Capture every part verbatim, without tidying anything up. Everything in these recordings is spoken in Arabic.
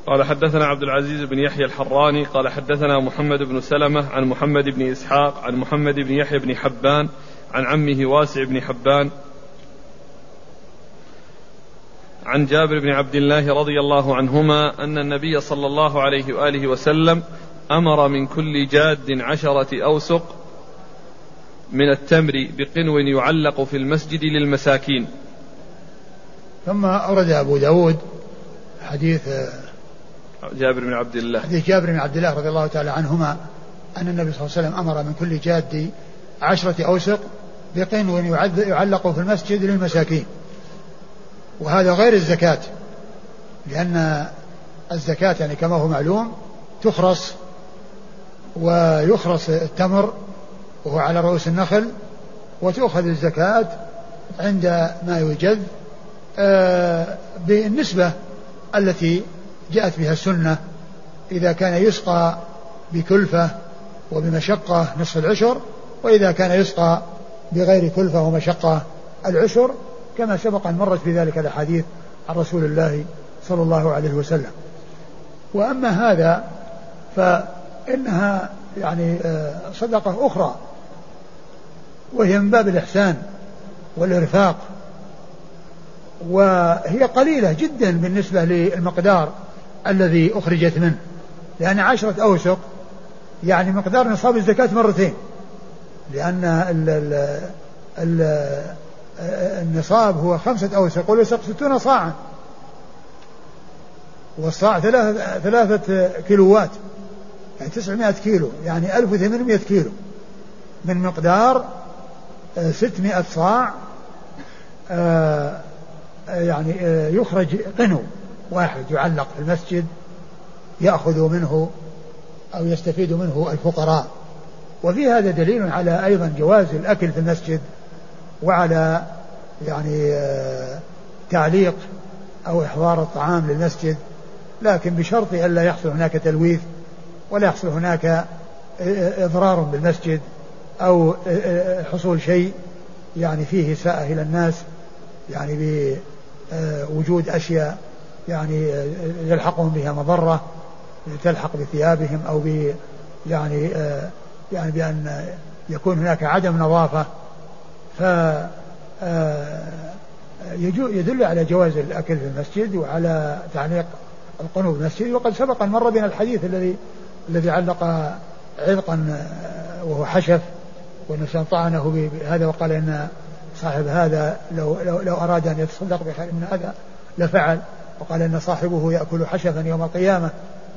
قال حدثنا عبد العزيز بن يحيى الحراني قال حدثنا محمد بن سلمة عن محمد بن إسحاق عن محمد بن يحيى بن حبان عن عمه واسع بن حبان عن جابر بن عبد الله رضي الله عنهما أن النبي صلى الله عليه وآله وسلم أمر من كل جاد عشرة أوسق من التمر بقنو يعلق في المسجد للمساكين. ثم أورد أبو داود حديث جابر بن عبد الله حديث جابر بن عبد الله رضي الله تعالى عنهما أن النبي صلى الله عليه وسلم أمر من كل جاد عشرة أوسق بقنو يعلق في المسجد للمساكين. وهذا غير الزكاة، لأن الزكاة يعني كما هو معلوم تخرص ويخرص التمر وهو على رؤوس النخل، وتؤخذ الزكاة عند ما يوجد بالنسبة التي جاءت بها السنة. إذا كان يسقى بكلفة وبمشقة نصف العشر، وإذا كان يسقى بغير كلفة ومشقة العشر، كما سبق أن مرت في ذلك الأحاديث عن رسول الله صلى الله عليه وسلم. وأما هذا فإنها يعني صدقة أخرى، وهي من باب الإحسان والإرفاق، وهي قليلة جدا بالنسبة للمقدار الذي أخرجت منه، لأن عشرة أوسق يعني مقدار نصاب الزكاة مرتين، لأن ال ال ال النصاب هو خمسة أوسق والوسق ستون صاعا، والصاع ثلاثة, ثلاثة كيلوات يعني تسعمائة كيلو، يعني ألف وثمانمائة كيلو من مقدار ستمائة صاع. يعني يخرج قنو واحد يعلق في المسجد يأخذ منه أو يستفيد منه الفقراء. وفي هذا دليل على أيضا جواز الأكل في المسجد، وعلى يعني تعليق أو إحضار الطعام للمسجد، لكن بشرط ألا يحصل هناك تلويث ولا يحصل هناك إضرار بالمسجد أو حصول شيء يعني فيه إساءة إلى الناس، يعني بوجود أشياء يعني يلحقهم بها مضرة تلحق بثيابهم أو ب يعني يعني بأن يكون هناك عدم نظافة، ف يدل على جواز الأكل في المسجد وعلى تعليق القنوب في المسجد. وقد سبق أن مر بنا الحديث الذي الذي علق عذقا وهو حشف، والإنسان طعنه بهذا وقال إن صاحب هذا لو, لو, لو أراد أن يتصدق بخير من هذا لفعل، وقال إن صاحبه يأكل حشفا يوم القيامة.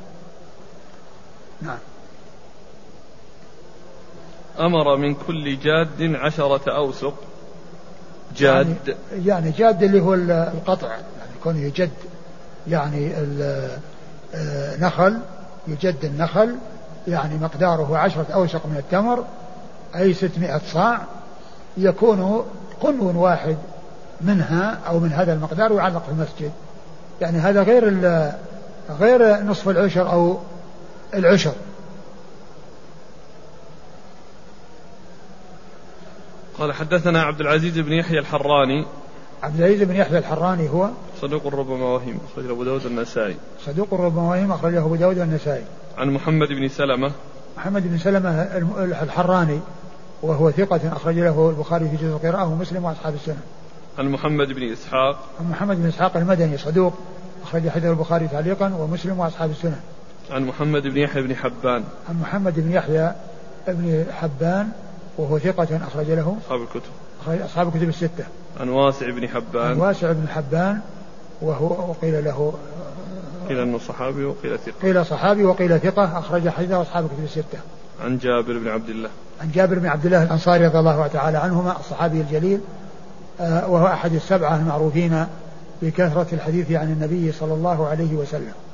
نعم. أمر من كل جاد عشرة أوسق. جاد يعني, يعني جاد اللي هو القطع، يعني يكون يجد يعني النخل، يجد النخل يعني مقداره عشرة أوسق من التمر أي ستمائة صاع، يكون قنو واحد منها أو من هذا المقدار ويعلق في المسجد. يعني هذا غير غير نصف العشر أو العشر. قال حدثنا عبد العزيز بن يحيى الحراني. عبد العزيز بن يحيى الحراني هو صدوق ربما وهم، أخرجه أبو داود والنسائي. صدوق ربما وهم، أخرجه أبو داود والنسائي. عن محمد بن سلمة. محمد بن سلمة الحراني وهو ثقة، أخرج له البخاري في جزء القراءة ومسلم وأصحاب السنة. عن محمد بن إسحاق. عن محمد بن إسحاق المدني صدوق، أخرج حديث البخاري تعليقا ومسلم وأصحاب السنة. عن محمد بن يحيى بن حبان. عن محمد بن يحيى بن حبان وهو ثقة، أخرج له أصحاب الكتب أخرج أصحاب الكتب الستة. عن واسع بن حبان. عن واسع بن حبان وهو وقيل له قيل أنه صحابي وقيل ثقة. قيل صحابي وقيل ثقة، أخرج حديثه أصحاب الكتب الستة. عن جابر بن عبد الله. عن جابر بن عبد الله الأنصاري رضي الله تعالى عنهما الصحابي الجليل، وهو أحد السبعة المعروفين بكثرة الحديث عن النبي صلى الله عليه وسلم.